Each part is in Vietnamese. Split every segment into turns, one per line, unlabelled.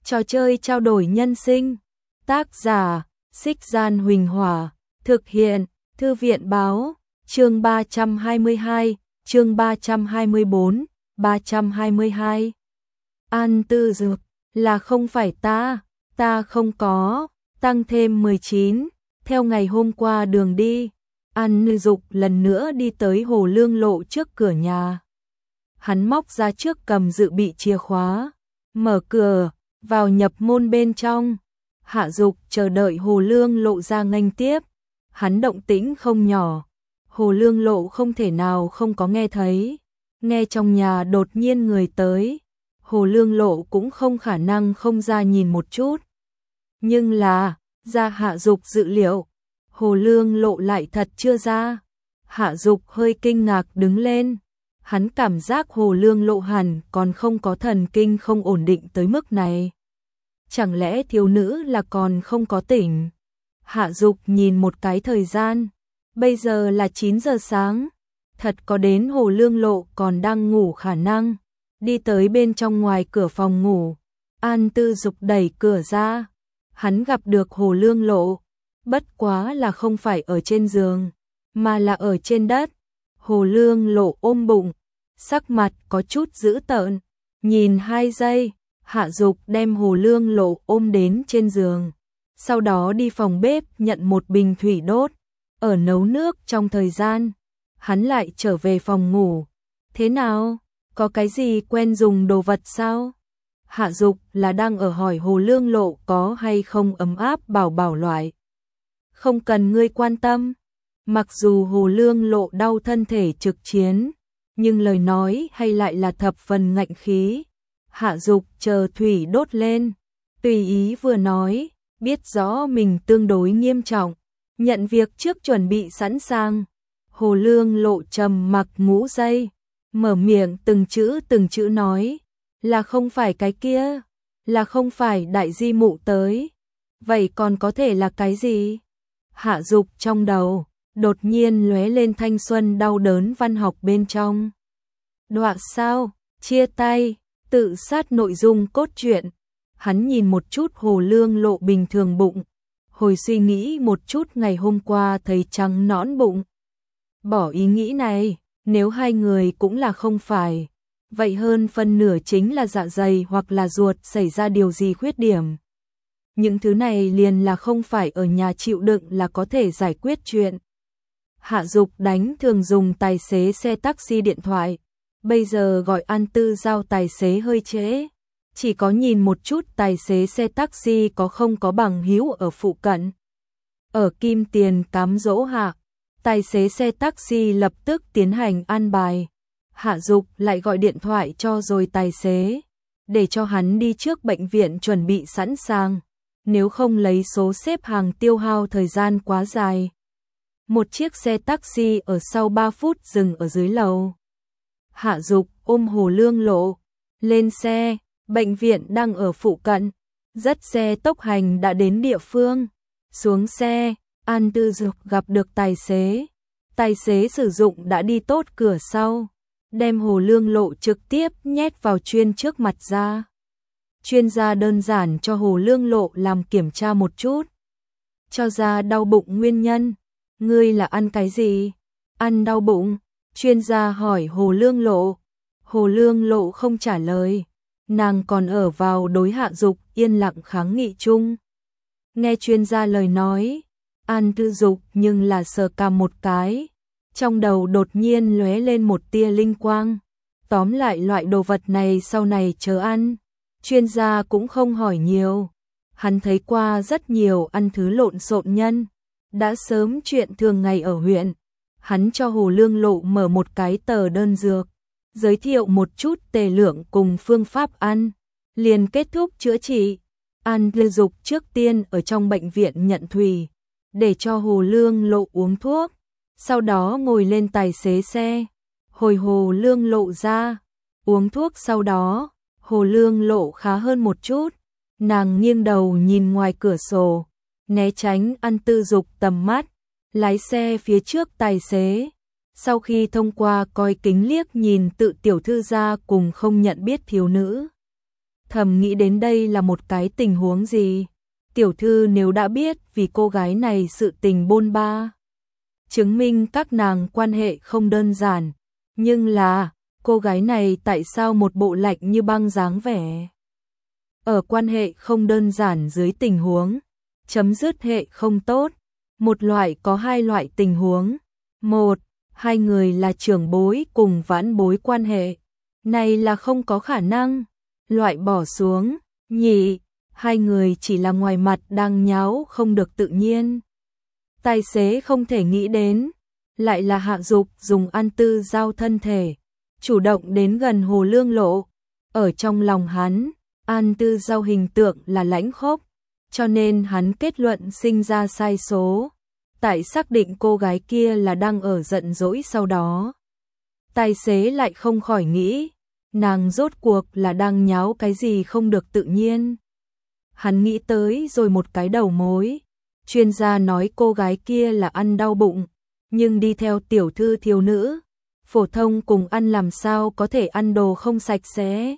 Trò chơi trao đổi nhân sinh. Tác giả: Xích Gian Huỳnh Hỏa. Thực hiện: Thư viện báo. Chương 322, chương 324, 322. An Tư Dược, là không phải ta không có, tăng thêm 19, theo ngày hôm qua đường đi. An Tư Dục lần nữa đi tới Hồ Lương Lộ trước cửa nhà. Hắn móc ra trước cầm dự bị chìa khóa, mở cửa, vào nhập môn bên trong. Hạ Dục chờ đợi Hồ Lương Lộ ra nghênh tiếp. Hắn động tĩnh không nhỏ, Hồ Lương Lộ không thể nào không có nghe thấy. Nghe trong nhà đột nhiên người tới, Hồ Lương Lộ cũng không khả năng không ra nhìn một chút. Nhưng là, ra Hạ Dục dự liệu, Hồ Lương Lộ lại thật chưa ra. Hạ Dục hơi kinh ngạc đứng lên. Hắn cảm giác Hồ Lương Lộ hẳn còn không có thần kinh không ổn định tới mức này. Chẳng lẽ thiếu nữ là còn không có tỉnh? Hạ Dục nhìn một cái thời gian, bây giờ là 9 giờ sáng, thật có đến Hồ Lương Lộ còn đang ngủ khả năng. Đi tới bên trong ngoài cửa phòng ngủ, An Tư Dục đẩy cửa ra, hắn gặp được Hồ Lương Lộ, bất quá là không phải ở trên giường, mà là ở trên đất. Hồ Lương Lộ ôm bụng, sắc mặt có chút dữ tợn, nhìn 2 giây, Hạ Dục đem Hồ Lương Lộ ôm đến trên giường, sau đó đi phòng bếp nhận một bình thủy đốt, ở nấu nước trong thời gian, hắn lại trở về phòng ngủ. Thế nào? Có cái gì quen dùng đồ vật sao? Hạ Dục là đang ở hỏi Hồ Lương Lộ có hay không ấm áp bảo bảo loại. Không cần ngươi quan tâm. Mặc dù Hồ Lương Lộ đau thân thể trực chiến, nhưng lời nói hay lại là thập phần ngạnh khí. Hạ Dục chờ thủy đốt lên, tùy ý vừa nói, biết rõ mình tương đối nghiêm trọng, nhận việc trước chuẩn bị sẵn sàng. Hồ Lương Lộ trầm mặc ngũ giây, mở miệng từng chữ nói, là không phải cái kia, là không phải đại di mụ tới, vậy còn có thể là cái gì? Hạ Dục trong đầu đột nhiên lóe lên thanh xuân đau đớn văn học bên trong. Đoạn sao, chia tay, tự sát nội dung cốt truyện. Hắn nhìn một chút Hồ Lương Lộ bình thường bụng, hồi suy nghĩ một chút ngày hôm qua thấy trắng nõn bụng. Bỏ ý nghĩ này, nếu hai người cũng là không phải, vậy hơn phân nửa chính là dạ dày hoặc là ruột xảy ra điều gì khuyết điểm. Những thứ này liền là không phải ở nhà chịu đựng là có thể giải quyết chuyện. Hạ Dục đánh thường dùng tài xế xe taxi điện thoại, bây giờ gọi An Tư giao tài xế hơi trễ, chỉ có nhìn một chút tài xế xe taxi có không có bằng hữu ở phụ cận. Ở Kim Tiền cám dỗ hạ, tài xế xe taxi lập tức tiến hành an bài. Hạ Dục lại gọi điện thoại cho rồi tài xế, để cho hắn đi trước bệnh viện chuẩn bị sẵn sàng, nếu không lấy số xếp hàng tiêu hao thời gian quá dài. Một chiếc xe taxi ở sau 3 phút dừng ở dưới lầu. Hạ Dục ôm Hồ Lương Lộ, lên xe, bệnh viện đang ở phụ cận, dắt xe tốc hành đã đến địa phương. Xuống xe, An Tư Dục gặp được tài xế sử dụng đã đi tốt cửa sau, đem Hồ Lương Lộ trực tiếp nhét vào chuyên trước mặt ra. Chuyên gia đơn giản cho Hồ Lương Lộ làm kiểm tra một chút, cho ra đau bụng nguyên nhân. Ngươi là ăn cái gì? Ăn đau bụng? Chuyên gia hỏi Hồ Lương Lộ. Hồ Lương Lộ không trả lời, nàng còn ở vào đối Hạ Dục yên lặng kháng nghị chung. Nghe chuyên gia lời nói, An Tư Dục nhưng là sờ cằm một cái, trong đầu đột nhiên lóe lên một tia linh quang. Tóm lại loại đồ vật này sau này chớ ăn. Chuyên gia cũng không hỏi nhiều, hắn thấy qua rất nhiều ăn thứ lộn xộn nhân, đã sớm chuyện thường ngày ở huyện. Hắn cho Hồ Lương Lộ mở một cái tờ đơn dược, giới thiệu một chút tề lượng cùng phương pháp ăn, liền kết thúc chữa trị. An Tư Dục trước tiên ở trong bệnh viện nhận thủy, để cho Hồ Lương Lộ uống thuốc, sau đó ngồi lên tài xế xe, hồi Hồ Lương Lộ ra, uống thuốc sau đó, Hồ Lương Lộ khá hơn một chút, nàng nghiêng đầu nhìn ngoài cửa sổ, né tránh An Tư Dục tầm mắt, lái xe phía trước tài xế. Sau khi thông qua coi kính liếc nhìn tự tiểu thư gia cùng không nhận biết thiếu nữ, thầm nghĩ đến đây là một cái tình huống gì. Tiểu thư nếu đã biết vì cô gái này sự tình bôn ba, chứng minh các nàng quan hệ không đơn giản, nhưng là cô gái này tại sao một bộ lạnh như băng dáng vẻ. Ở quan hệ không đơn giản dưới tình huống chấm dứt hệ không tốt, một loại có hai loại tình huống. Một, hai người là trưởng bối cùng vãn bối quan hệ, này là không có khả năng loại bỏ xuống. Nhị, hai người chỉ là ngoài mặt đang nháo không được tự nhiên. Tài xế không thể nghĩ đến, lại là Hạ Dục dùng An Tư Giao thân thể, chủ động đến gần Hồ Lương Lộ. Ở trong lòng hắn, An Tư Giao hình tượng là lãnh khốc, cho nên hắn kết luận sinh ra sai số. Tại xác định cô gái kia là đang ở giận dỗi sau đó. Tài xế lại không khỏi nghĩ, nàng rốt cuộc là đang nháo cái gì không được tự nhiên. Hắn nghĩ tới rồi một cái đầu mối. Chuyên gia nói cô gái kia là ăn đau bụng, nhưng đi theo tiểu thư thiếu nữ, phổ thông cùng ăn làm sao có thể ăn đồ không sạch sẽ.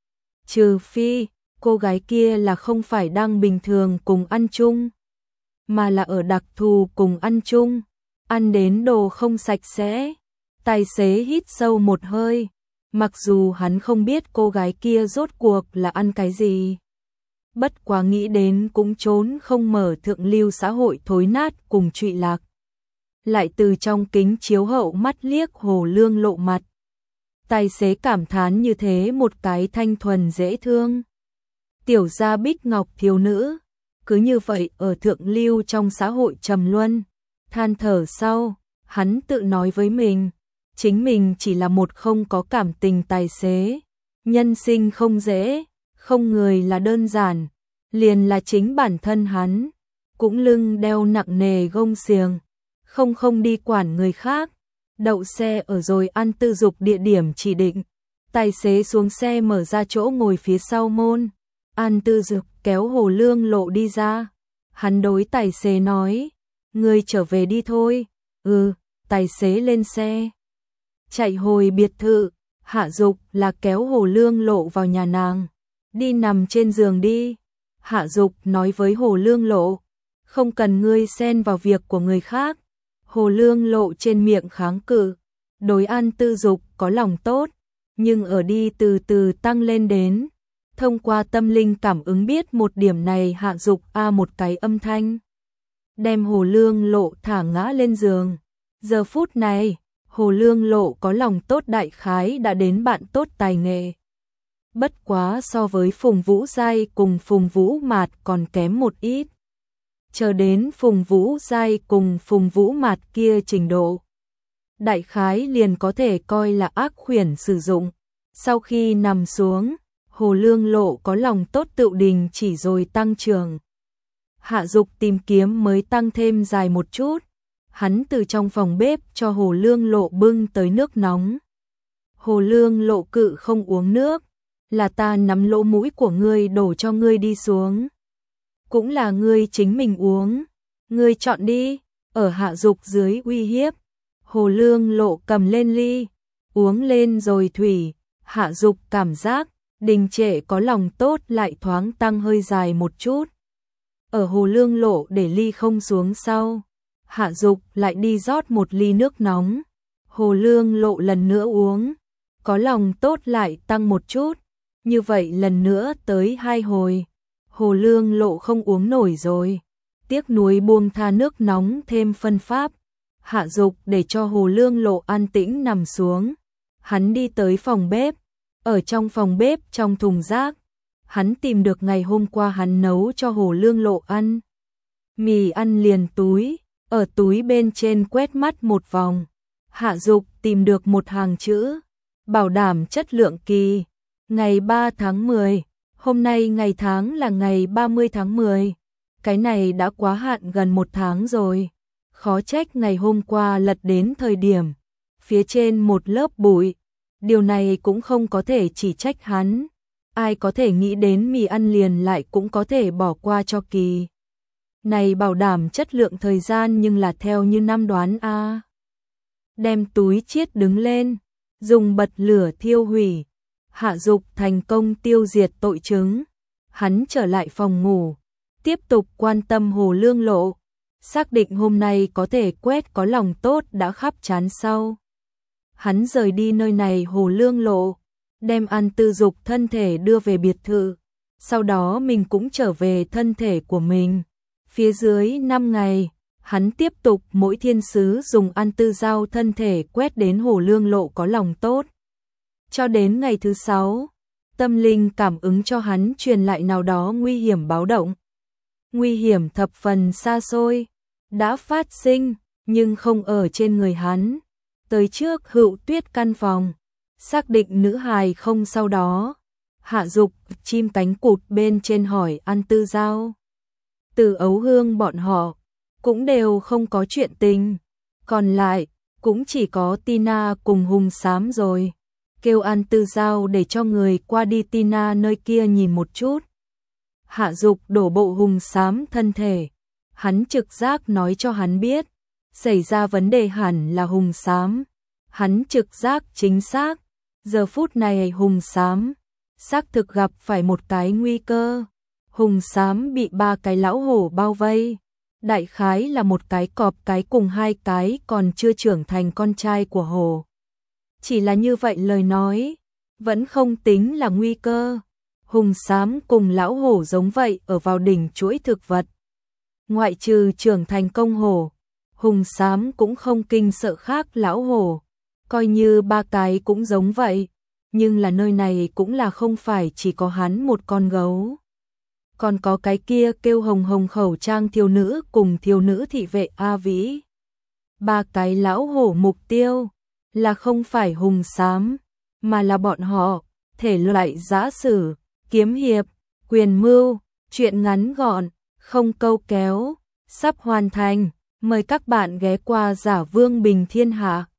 Trừ phi, cô gái kia là không phải đang bình thường cùng ăn chung, mà là ở đặc thù cùng ăn chung, ăn đến đồ không sạch sẽ. Tài xế hít sâu một hơi, mặc dù hắn không biết cô gái kia rốt cuộc là ăn cái gì. Bất quá nghĩ đến cũng trốn không mở thượng lưu xã hội thối nát cùng trụy lạc. Lại từ trong kính chiếu hậu mắt liếc Hồ Lương Lộ mặt. Tài xế cảm thán như thế một cái thanh thuần dễ thương. Tiểu gia bích ngọc thiếu nữ, cứ như vậy ở thượng lưu trong xã hội trầm luân. Than thở sau, hắn tự nói với mình, chính mình chỉ là một không có cảm tình tài xế. Nhân sinh không dễ, không người là đơn giản, liền là chính bản thân hắn, cũng lưng đeo nặng nề gông xiềng, không đi quản người khác. Đậu xe ở rồi An Tư Dục địa điểm chỉ định, tài xế xuống xe mở ra chỗ ngồi phía sau môn. An Tư Dục kéo Hồ Lương Lộ đi ra, hắn đối tài xế nói, ngươi trở về đi thôi. Tài xế lên xe, chạy hồi biệt thự. Hạ Dục là kéo Hồ Lương Lộ vào nhà nàng, đi nằm trên giường đi. Hạ Dục nói với Hồ Lương Lộ, không cần ngươi xen vào việc của người khác. Hồ Lương Lộ trên miệng kháng cự, đối An Tư Dục có lòng tốt, nhưng ở đi từ từ tăng lên đến. Thông qua tâm linh cảm ứng biết một điểm này. Hạ Dục một cái âm thanh, đem Hồ Lương Lộ thả ngã lên giường. Giờ phút này, Hồ Lương Lộ có lòng tốt đại khái đã đến bạn tốt tài nghệ. Bất quá so với Phùng Vũ Giai cùng Phùng Vũ Mạt còn kém một ít. Chờ đến Phùng Vũ Giai cùng Phùng Vũ Mạt kia trình độ, đại khái liền có thể coi là ác khuyển sử dụng. Sau khi nằm xuống, Hồ Lương Lộ có lòng tốt tự đình chỉ rồi tăng trưởng. Hạ Dục tìm kiếm mới tăng thêm dài một chút. Hắn từ trong phòng bếp cho Hồ Lương Lộ bưng tới nước nóng. Hồ Lương Lộ cự không uống nước, là ta nắm lỗ mũi của ngươi đổ cho ngươi đi xuống. Cũng là ngươi chính mình uống, ngươi chọn đi. Ở Hạ Dục dưới uy hiếp, Hồ Lương Lộ cầm lên ly, uống lên rồi thủy. Hạ Dục cảm giác đình trệ có lòng tốt lại thoáng tăng hơi dài một chút. Ở Hồ Lương Lộ để ly không xuống sau, Hạ Dục lại đi rót một ly nước nóng. Hồ Lương Lộ lần nữa uống, có lòng tốt lại tăng một chút. Như vậy lần nữa tới 2 hồi, Hồ Lương Lộ không uống nổi rồi. Tiếc nuối buông tha nước nóng thêm phân pháp. Hạ Dục để cho Hồ Lương Lộ an tĩnh nằm xuống. Hắn đi tới phòng bếp. Ở trong phòng bếp trong thùng rác, hắn tìm được ngày hôm qua hắn nấu cho Hồ Lương Lộ ăn. Mì ăn liền túi, ở túi bên trên quét mắt một vòng. Hạ Dục tìm được một hàng chữ, bảo đảm chất lượng kỳ. Ngày 3 tháng 10, hôm nay ngày tháng là ngày 30 tháng 10. Cái này đã quá hạn gần 1 tháng rồi. Khó trách ngày hôm qua lật đến thời điểm, phía trên một lớp bụi. Điều này cũng không có thể chỉ trách hắn. Ai có thể nghĩ đến mì ăn liền lại cũng có thể bỏ qua cho kỳ. Này bảo đảm chất lượng thời gian nhưng là theo như năm đoán a. Đem túi chiết đứng lên, dùng bật lửa thiêu hủy. Hạ Dục thành công tiêu diệt tội chứng. Hắn trở lại phòng ngủ, tiếp tục quan tâm Hồ Lương Lộ, xác định hôm nay có thể quét có lòng tốt đã khắp trán sau. Hắn rời đi nơi này Hồ Lương Lộ, đem An Tư Dục thân thể đưa về biệt thự, sau đó mình cũng trở về thân thể của mình. Phía dưới 5 ngày, hắn tiếp tục mỗi thiên sứ dùng An Tư Giao thân thể quét đến Hồ Lương Lộ có lòng tốt. Cho đến ngày thứ 6, tâm linh cảm ứng cho hắn truyền lại nào đó nguy hiểm báo động. Nguy hiểm thập phần xa xôi, đã phát sinh, nhưng không ở trên người hắn. Tới trước Hữu Tuyết căn phòng, xác định nữ hài không sau đó. Hạ Dục chim cánh cụt bên trên hỏi An Tư Giao. Từ Ấu Hương bọn họ cũng đều không có chuyện tình, còn lại cũng chỉ có Tina cùng Hùng Xám rồi. Kêu An Tư Giao để cho người qua đi Tina nơi kia nhìn một chút. Hạ Dục đổ bộ Hùng Xám thân thể, hắn trực giác nói cho hắn biết, xảy ra vấn đề hẳn là Hùng Xám. Hắn trực giác chính xác, giờ phút này Hùng Xám xác thực gặp phải một cái nguy cơ. Hùng Xám bị 3 cái lão hổ bao vây, đại khái là một cái cọp cái cùng 2 cái còn chưa trưởng thành con trai của hổ. Chỉ là như vậy lời nói, vẫn không tính là nguy cơ. Hùng Xám cùng lão hổ giống vậy ở vào đỉnh chuỗi thực vật. Ngoại trừ trưởng thành công hổ, Hùng Xám cũng không kinh sợ khác lão hổ. Coi như 3 cái cũng giống vậy, nhưng là nơi này cũng là không phải chỉ có hắn một con gấu. Còn có cái kia kêu Hồng Hồng khẩu trang thiếu nữ cùng thiếu nữ thị vệ A Vĩ. 3 cái lão hổ mục tiêu là không phải Hùng Xám, mà là bọn họ. Thể loại giã sử, kiếm hiệp, quyền mưu, truyện ngắn gọn, không câu kéo, sắp hoàn thành. Mời các bạn ghé qua Giả Vương Bình Thiên Hạ.